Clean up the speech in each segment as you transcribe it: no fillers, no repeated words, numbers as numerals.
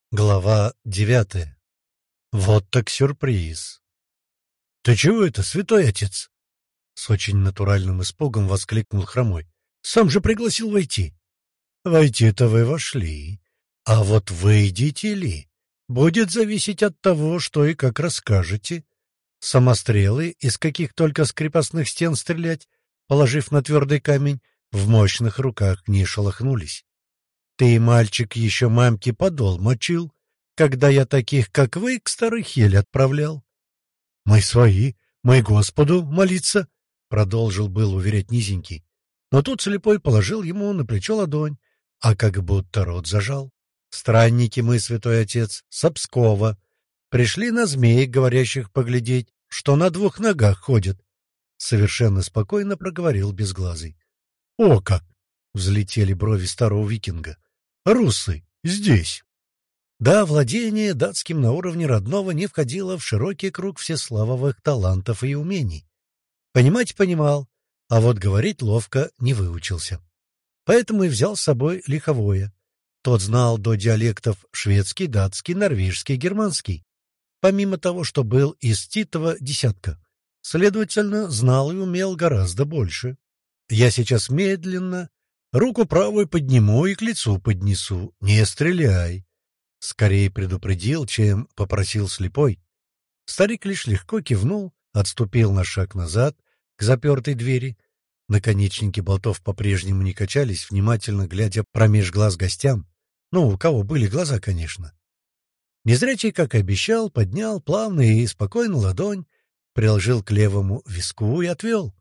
Глава 9. Вот так сюрприз. «Ты чего это, святой отец?» С очень натуральным испугом воскликнул Хромой. «Сам же пригласил войти». «Войти-то вы вошли. А вот выйдете ли, будет зависеть от того, что и как расскажете. Самострелы, из каких только с крепостных стен стрелять, положив на твердый камень, в мощных руках не шелохнулись. Ты, мальчик, еще мамке подол мочил, когда я таких, как вы, к старой Хеле отправлял. — Мы свои, мы Господу молиться, — продолжил был уверять низенький. Но тут слепой положил ему на плечо ладонь, а как будто рот зажал. Странники мы, святой отец, с Пскова. Пришли на змеек, говорящих, поглядеть, что на двух ногах ходят. Совершенно спокойно проговорил безглазый. — О как! — взлетели брови старого викинга. — Русы здесь! Да, владение датским на уровне родного не входило в широкий круг всеславовых талантов и умений. Понимать понимал, а вот говорить ловко не выучился. Поэтому и взял с собой лиховое. Тот знал до диалектов шведский, датский, норвежский, германский. Помимо того, что был из Титова десятка. Следовательно, знал и умел гораздо больше. Я сейчас медленно руку правую подниму и к лицу поднесу. Не стреляй. Скорее предупредил, чем попросил слепой. Старик лишь легко кивнул, отступил на шаг назад, к запертой двери. Наконечники болтов по-прежнему не качались, внимательно глядя промеж глаз гостям. Ну, у кого были глаза, конечно. Незрячий, как и обещал, поднял плавно и спокойно ладонь, приложил к левому виску и отвел.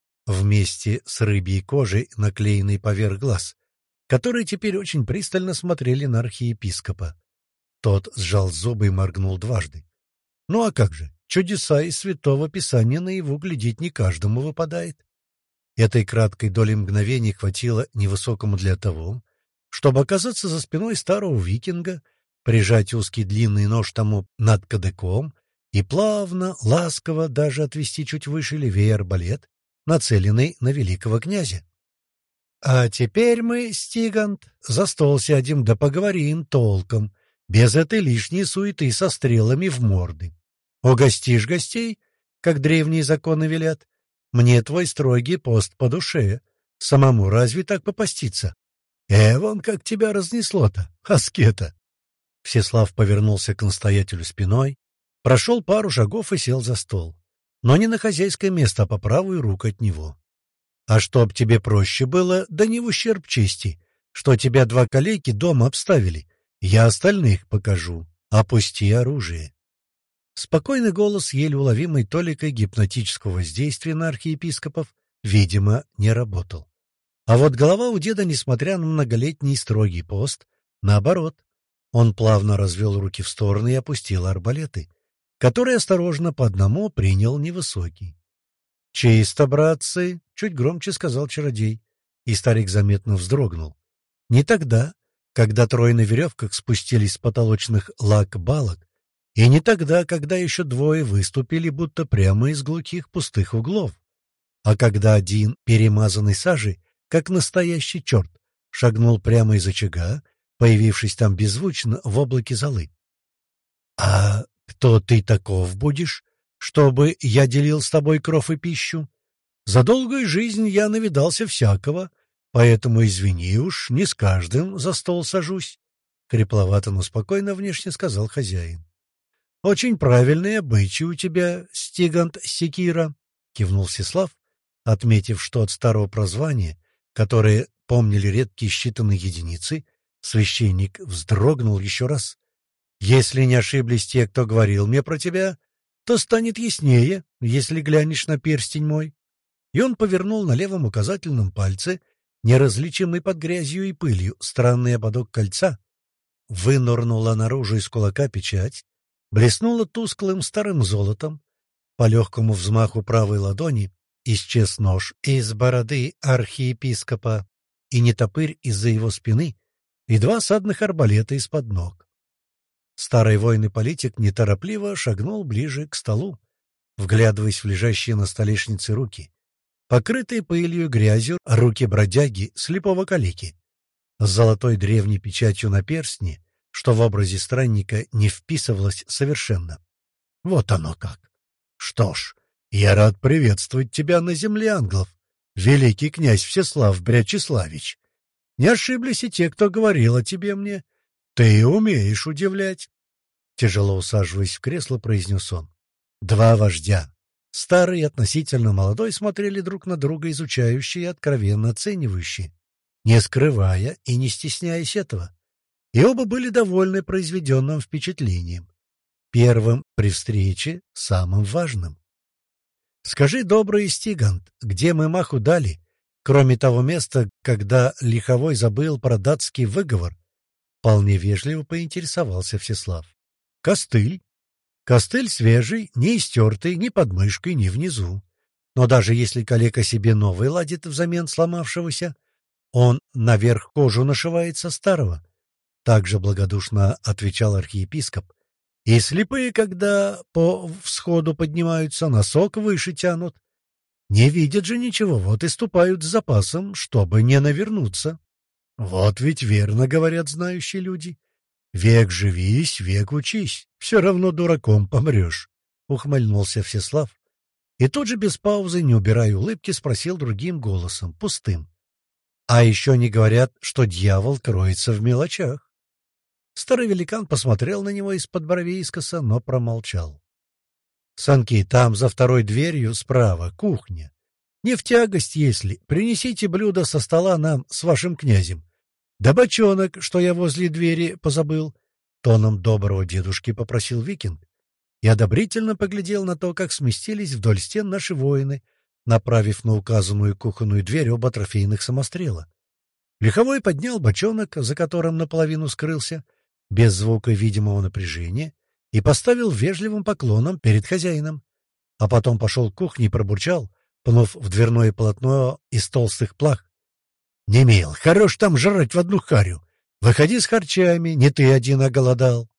Вместе с рыбьей кожей, наклеенной поверх глаз, которые теперь очень пристально смотрели на архиепископа. Тот сжал зубы и моргнул дважды. Ну а как же, чудеса из Святого Писания наяву глядеть не каждому выпадает. Этой краткой доли мгновений хватило невысокому для того, чтобы оказаться за спиной старого викинга, прижать узкий длинный нож тому над кадыком и плавно, ласково даже отвести чуть выше левее арбалет, нацеленный на великого князя. «А теперь мы, Стигант, за стол сядем да поговорим толком, без этой лишней суеты со стрелами в морды. Угостишь гостей, как древние законы велят. Мне твой строгий пост по душе. Самому разве так попаститься? Вон как тебя разнесло-то, аскета!» Всеслав повернулся к настоятелю спиной, прошел пару шагов и сел за стол. Но не на хозяйское место, а по правую руку от него. «А чтоб тебе проще было, да не в ущерб чести, что тебя два калеки дома обставили, я остальных покажу. Опусти оружие». Спокойный голос, еле уловимый толикой гипнотического воздействия на архиепископов, видимо, не работал. А вот голова у деда, несмотря на многолетний строгий пост, наоборот. Он плавно развел руки в стороны и опустил арбалеты, которые осторожно по одному принял невысокий. «Чисто, братцы!» — чуть громче сказал чародей, и старик заметно вздрогнул. Не тогда, когда трое на веревках спустились с потолочных лак-балок, и не тогда, когда еще двое выступили будто прямо из глухих пустых углов, а когда один, перемазанный сажей, как настоящий черт, шагнул прямо из очага, появившись там беззвучно в облаке золы. «А кто ты таков будешь, чтобы я делил с тобой кров и пищу? За долгую жизнь я навидался всякого, поэтому, извини уж, не с каждым за стол сажусь», — хрипловато, но спокойно внешне сказал хозяин. «Очень правильные обычаи у тебя, Стигант Секира», — кивнул Всеслав, отметив, что от старого прозвания, которое помнили редкие считанные единицы, священник вздрогнул еще раз. «Если не ошиблись те, кто говорил мне про тебя, то станет яснее, если глянешь на перстень мой». И он повернул на левом указательном пальце, неразличимый под грязью и пылью, странный ободок кольца. Вынырнула наружу из кулака печать, блеснула тусклым старым золотом. По легкому взмаху правой ладони исчез нож из бороды архиепископа и нетопырь из-за его спины, и два садных арбалета из-под ног. Старый воин и политик неторопливо шагнул ближе к столу, вглядываясь в лежащие на столешнице руки. Покрытые пылью и грязью руки бродяги слепого калеки. С золотой древней печатью на перстне, что в образе странника не вписывалось совершенно. «Вот оно как! Что ж, я рад приветствовать тебя на земле англов, великий князь Всеслав Брячеславич. Не ошиблись и те, кто говорил о тебе мне. Ты умеешь удивлять!» Тяжело усаживаясь в кресло, произнес он. Два вождя, старый и относительно молодой, смотрели друг на друга изучающие и откровенно оценивающие, не скрывая и не стесняясь этого. И оба были довольны произведенным впечатлением. Первым при встрече, самым важным. «Скажи, добрый Стигант, где мы маху дали, кроме того места, когда Лиховой забыл про датский выговор?» Вполне вежливо поинтересовался Всеслав. «Костыль. Костыль свежий, не истертый ни под мышкой, ни внизу. Но даже если калека себе новый ладит взамен сломавшегося, он наверх кожу нашивает со старого». Также благодушно отвечал архиепископ. «И слепые, когда по всходу поднимаются, носок выше тянут. Не видят же ничего, вот и ступают с запасом, чтобы не навернуться». «Вот ведь верно, — говорят знающие люди. Век живись, век учись, все равно дураком помрешь», — ухмыльнулся Всеслав. И тут же без паузы, не убирая улыбки, спросил другим голосом, пустым. «А еще не говорят, что дьявол кроется в мелочах?» Старый великан посмотрел на него из-под бровей искоса, но промолчал. «Санки, там за второй дверью справа кухня. Не в тягость, если. Принесите блюдо со стола нам с вашим князем. Да бочонок, что я возле двери позабыл», — тоном доброго дедушки попросил викинг. И одобрительно поглядел на то, как сместились вдоль стен наши воины, направив на указанную кухонную дверь оба трофейных самострела. Лиховой поднял бочонок, за которым наполовину скрылся, без звука видимого напряжения, и поставил вежливым поклоном перед хозяином, а потом пошел к кухне и пробурчал, пнув в дверное полотно из толстых плах. «Немил, хорош там жрать в одну харю. Выходи с харчами, не ты один оголодал».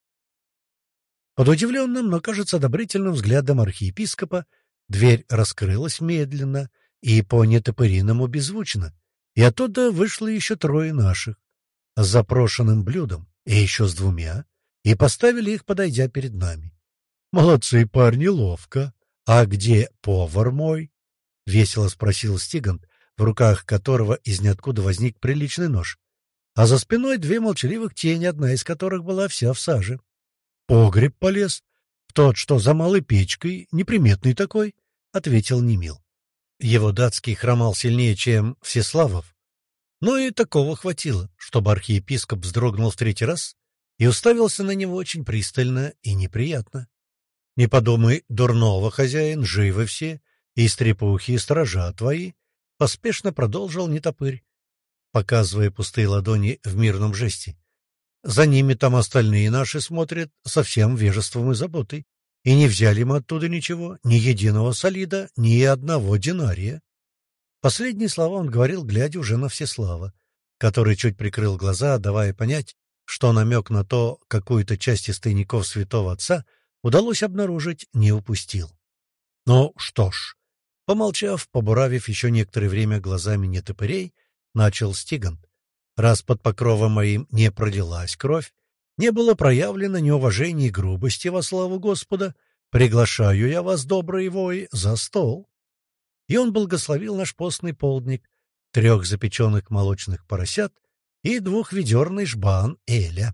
Под удивленным, но, кажется, одобрительным взглядом архиепископа дверь раскрылась медленно и по-нетопыриному беззвучно, и оттуда вышло еще трое наших с запрошенным блюдом и еще с двумя, и поставили их, подойдя перед нами. «Молодцы, парни, ловко. А где повар мой?» — весело спросил Стигант, в руках которого из ниоткуда возник приличный нож, а за спиной две молчаливых тени, одна из которых была вся в саже. «Погреб полез. В тот, что за малой печкой, неприметный такой», — ответил Немил. Его датский хромал сильнее, чем Всеславов. Но и такого хватило, чтобы архиепископ вздрогнул в третий раз и уставился на него очень пристально и неприятно. «Не подумай дурного, хозяин, живы все, и стрепухи, и сторожа твои», — поспешно продолжил нетопырь, показывая пустые ладони в мирном жесте. «За ними там остальные наши смотрят со всем вежеством и заботой, и не взяли мы оттуда ничего, ни единого солида, ни одного динария». Последние слова он говорил, глядя уже на Всеслава, который чуть прикрыл глаза, давая понять, что намек на то, какую-то часть из тайников святого отца удалось обнаружить, не упустил. «Ну что ж», — помолчав, побуравив еще некоторое время глазами нетопырей, начал Стигант. «Раз под покровом моим не пролилась кровь, не было проявлено неуважения и грубости во славу Господа, приглашаю я вас, добрые вои, за стол». И он благословил наш постный полдник, 3 запеченных молочных поросят и 2-ведерный жбан эля.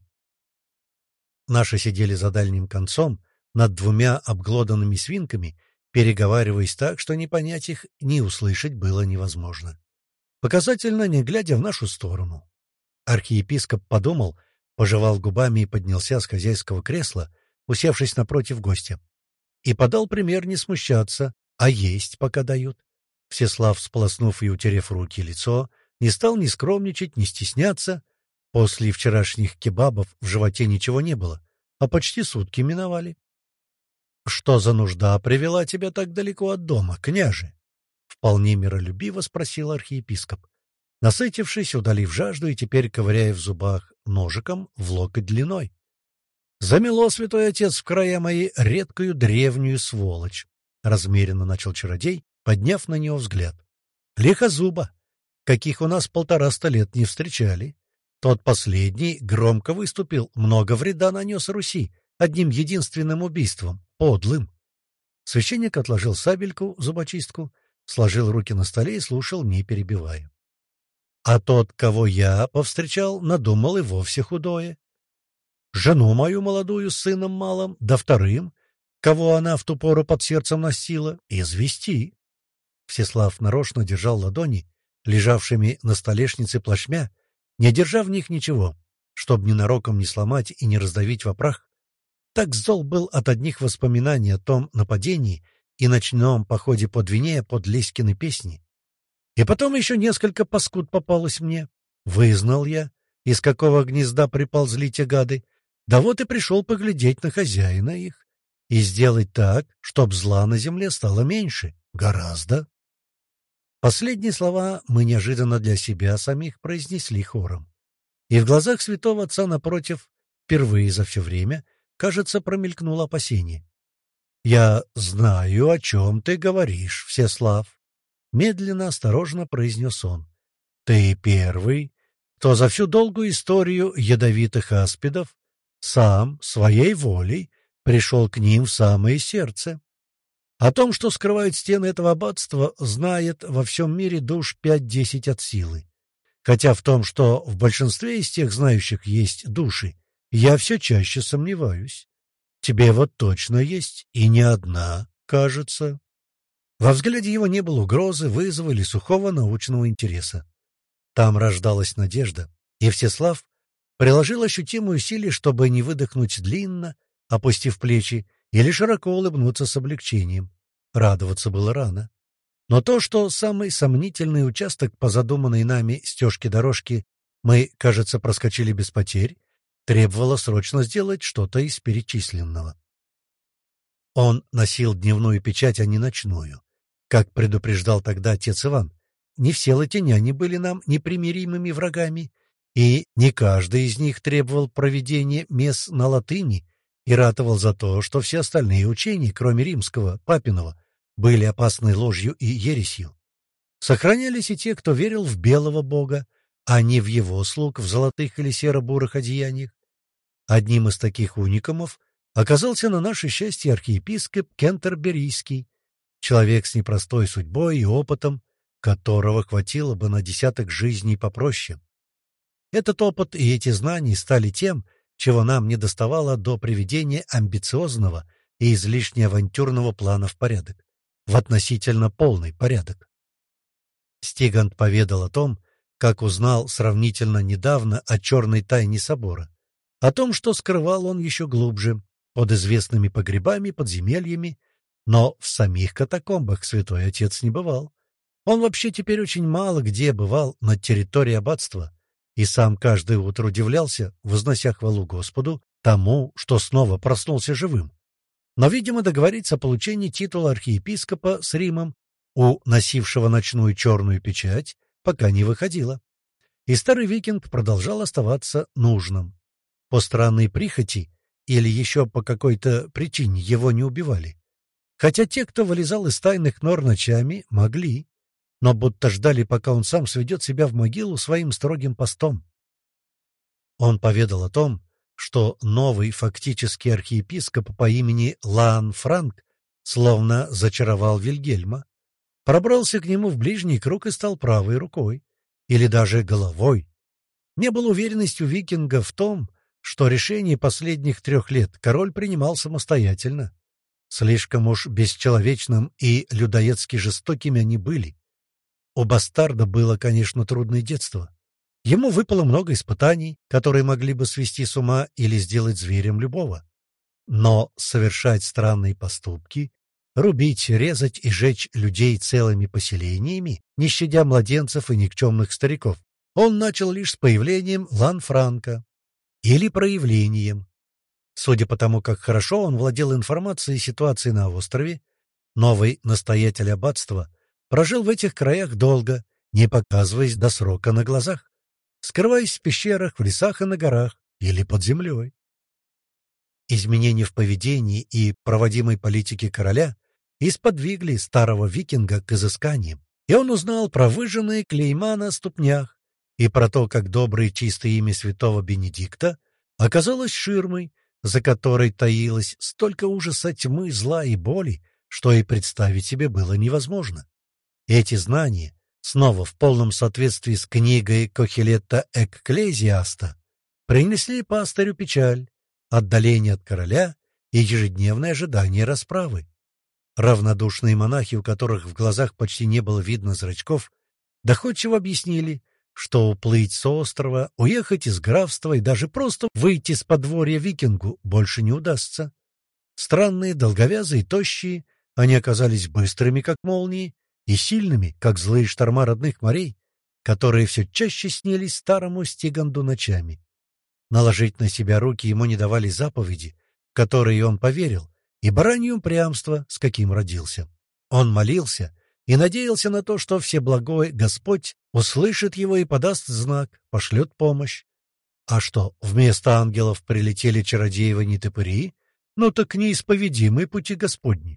Наши сидели за дальним концом, над 2 обглоданными свинками, переговариваясь так, что не понять их, ни услышать было невозможно. Показательно, не глядя в нашу сторону. Архиепископ подумал, пожевал губами и поднялся с хозяйского кресла, усевшись напротив гостя, и подал пример не смущаться, а есть пока дают. Всеслав, сполоснув и утерев руки и лицо, не стал ни скромничать, ни стесняться. После вчерашних кебабов в животе ничего не было, а почти сутки миновали. «Что за нужда привела тебя так далеко от дома, княже?» — вполне миролюбиво спросил архиепископ, насытившись, удалив жажду и теперь ковыряя в зубах ножиком в локоть длиной. «Замело, святой отец, в края моей редкую древнюю сволочь», — размеренно начал чародей, подняв на него взгляд. «Лихозуба, каких у нас 150 лет не встречали. Тот последний громко выступил, много вреда нанес Руси одним единственным убийством, подлым. Священник отложил сабельку, зубочистку, сложил руки на столе и слушал, не перебивая. А тот, кого я повстречал, надумал и вовсе худое. Жену мою молодую с сыном малым, да вторым, кого она в ту пору под сердцем носила, извести. Всеслав нарочно держал ладони, лежавшими на столешнице плашмя, не держа в них ничего, чтобы ненароком не сломать и не раздавить во прах. Так зол был от одних воспоминаний о том нападении и ночном походе по Двине под Леськины песни. И потом еще несколько паскуд попалось мне. Вызнал я, из какого гнезда приползли те гады, да вот и пришел поглядеть на хозяина их и сделать так, чтоб зла на земле стало меньше, гораздо. Последние слова мы неожиданно для себя самих произнесли хором. И в глазах святого отца напротив, впервые за все время, кажется, промелькнуло опасение. «Я знаю, о чем ты говоришь, Всеслав», — медленно, осторожно произнес он. «Ты первый, кто за всю долгую историю ядовитых аспидов сам, своей волей, пришел к ним в самое сердце. О том, что скрывают стены этого аббатства, знает во всем мире душ 5-10 от силы. Хотя в том, что в большинстве из тех знающих есть души, я все чаще сомневаюсь. Тебе вот точно есть, и не одна, кажется». Во взгляде его не было угрозы, вызова или сухого научного интереса. Там рождалась надежда, и Всеслав приложил ощутимые усилия, чтобы не выдохнуть длинно, опустив плечи, или широко улыбнуться с облегчением. Радоваться было рано. Но то, что самый сомнительный участок по задуманной нами стежке-дорожке мы, кажется, проскочили без потерь, требовало срочно сделать что-то из перечисленного. Он носил дневную печать, а не ночную. Как предупреждал тогда отец Иван, не все латиняне были нам непримиримыми врагами, и не каждый из них требовал проведения мес на латыни и ратовал за то, что все остальные учения, кроме римского, папиного, были опасной ложью и ересью. Сохранялись и те, кто верил в белого бога, а не в его слуг в золотых или серо-бурых одеяниях. Одним из таких уникумов оказался на наше счастье архиепископ Кентерберийский, человек с непростой судьбой и опытом, которого хватило бы на десяток жизней попроще. Этот опыт и эти знания стали тем, чего нам недоставало до приведения амбициозного и излишне авантюрного плана в порядок, в относительно полный порядок. Стигант поведал о том, как узнал сравнительно недавно о черной тайне собора, о том, что скрывал он еще глубже, под известными погребами, подземельями, но в самих катакомбах святой отец не бывал. Он вообще теперь очень мало где бывал на территории аббатства, и сам каждое утро удивлялся, вознося хвалу Господу, тому, что снова проснулся живым. Но, видимо, договориться о получении титула архиепископа с Римом у носившего ночную черную печать пока не выходило. И старый викинг продолжал оставаться нужным. По странной прихоти или еще по какой-то причине его не убивали. Хотя те, кто вылезал из тайных нор ночами, могли, но будто ждали, пока он сам сведет себя в могилу своим строгим постом. Он поведал о том, что новый фактический архиепископ по имени Лаан Франк словно зачаровал Вильгельма, пробрался к нему в ближний круг и стал правой рукой, или даже головой. Не было уверенности у викинга в том, что решение последних 3 лет король принимал самостоятельно. Слишком уж бесчеловечным и людоедски жестокими они были. У бастарда было, конечно, трудное детство. Ему выпало много испытаний, которые могли бы свести с ума или сделать зверем любого. Но совершать странные поступки, рубить, резать и жечь людей целыми поселениями, не щадя младенцев и никчемных стариков, он начал лишь с появлением Ланфранка или проявлением. Судя по тому, как хорошо он владел информацией о ситуации на острове, новый настоятель аббатства прожил в этих краях долго, не показываясь до срока на глазах, скрываясь в пещерах, в лесах и на горах или под землей. Изменения в поведении и проводимой политике короля исподвигли старого викинга к изысканиям, и он узнал про выжженные клейма на ступнях и про то, как доброе и чистое имя святого Бенедикта оказалось ширмой, за которой таилось столько ужаса, тьмы, зла и боли, что и представить себе было невозможно. Эти знания, снова в полном соответствии с книгой Кохелетта Экклезиаста, принесли пастырю печаль, отдаление от короля и ежедневное ожидание расправы. Равнодушные монахи, у которых в глазах почти не было видно зрачков, доходчиво объяснили, что уплыть с острова, уехать из графства и даже просто выйти с подворья викингу больше не удастся. Странные, долговязые и тощие, они оказались быстрыми, как молнии, и сильными, как злые шторма родных морей, которые все чаще снились старому Стиганду ночами. Наложить на себя руки ему не давали заповеди, в которые он поверил, и баранье упрямство, с каким родился. Он молился и надеялся на то, что Всеблагой Господь услышит его и подаст знак, пошлет помощь. А что, вместо ангелов прилетели чародеевы-нетопыри? Ну так неисповедимы пути Господни.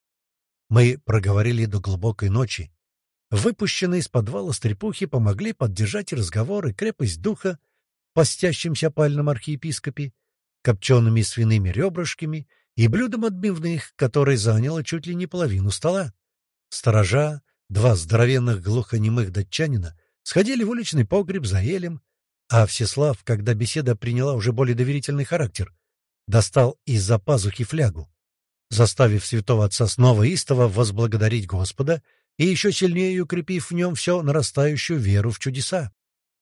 Мы проговорили до глубокой ночи. Выпущенные из подвала стрепухи помогли поддержать разговор и крепость духа постящимся опальном архиепископе, копчеными свиными ребрышками и блюдом отбивных, которое заняло чуть ли не половину стола. Сторожа, два здоровенных глухонемых датчанина, сходили в уличный погреб за елем, а Всеслав, когда беседа приняла уже более доверительный характер, достал из-за пазухи флягу, заставив святого отца снова истово возблагодарить Господа и еще сильнее укрепив в нем все нарастающую веру в чудеса.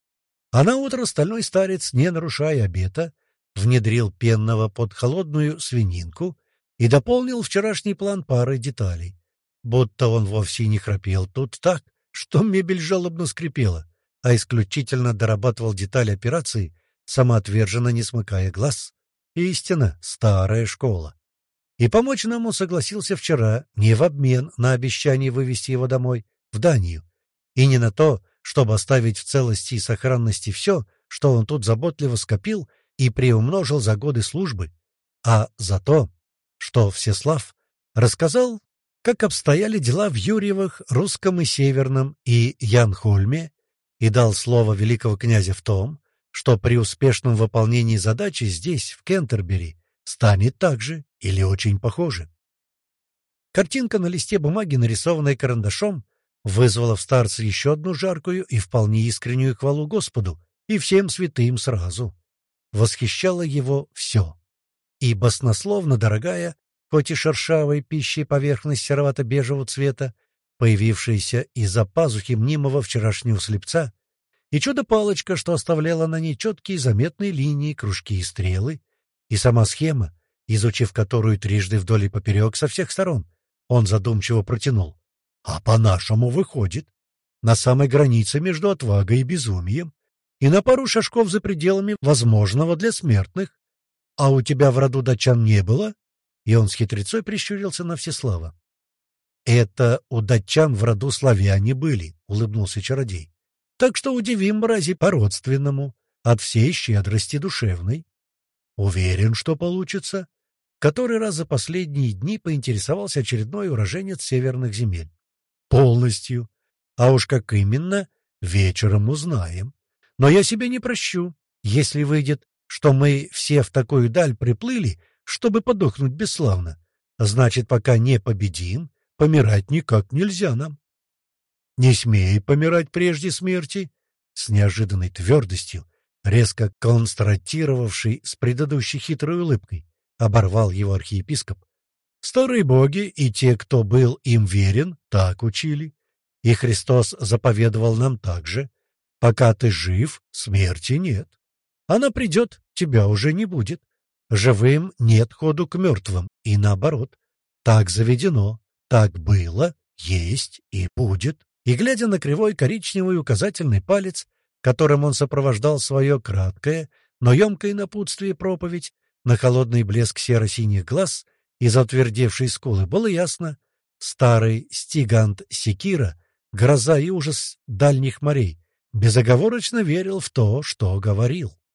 А наутро стальной старец, не нарушая обета, внедрил пенного под холодную свининку и дополнил вчерашний план парой деталей. Будто он вовсе не храпел тут так, что мебель жалобно скрипела, а исключительно дорабатывал детали операции, самоотверженно не смыкая глаз. Истинно старая школа. И помочь нам он согласился вчера не в обмен на обещание вывести его домой, в Данию, и не на то, чтобы оставить в целости и сохранности все, что он тут заботливо скопил и приумножил за годы службы, а за то, что Всеслав рассказал, как обстояли дела в Юрьевых, Русском и Северном и Янхольме, и дал слово великого князя в том, что при успешном выполнении задачи здесь, в Кентербери, станет так же или очень похоже. Картинка на листе бумаги, нарисованная карандашом, вызвала в старце еще одну жаркую и вполне искреннюю хвалу Господу и всем святым сразу. Восхищало его все. И баснословно дорогая, хоть и шершавой пищей поверхность серовато-бежевого цвета, появившаяся из-за пазухи мнимого вчерашнего слепца, и чудо-палочка, что оставляла на ней четкие заметные линии, кружки и стрелы, и сама схема, изучив которую трижды вдоль и поперек со всех сторон, он задумчиво протянул. А по-нашему выходит, на самой границе между отвагой и безумием, и на пару шажков за пределами возможного для смертных. А у тебя в роду датчан не было? И он с хитрецой прищурился на Всеслава. Это у датчан в роду славяне были, улыбнулся чародей. Так что удивим мрази по-родственному, от всей щедрости душевной. Уверен, что получится. Который раз за последние дни поинтересовался очередной уроженец северных земель. Полностью. А уж как именно, вечером узнаем. Но я себе не прощу, если выйдет, что мы все в такую даль приплыли, чтобы подохнуть бесславно. Значит, пока не победим, помирать никак нельзя нам. Не смей помирать прежде смерти, с неожиданной твердостью, резко констатировавший с предыдущей хитрой улыбкой, оборвал его архиепископ. Старые боги и те, кто был им верен, так учили. И Христос заповедовал нам так же. Пока ты жив, смерти нет. Она придет, тебя уже не будет. Живым нет ходу к мертвым, и наоборот. Так заведено, так было, есть и будет. И, глядя на кривой коричневый указательный палец, которым он сопровождал свое краткое, но емкое напутствие проповедь, на холодный блеск серо-синих глаз и затвердевшие скулы, было ясно. Старый Стигант Секира, гроза и ужас дальних морей, безоговорочно верил в то, что говорил.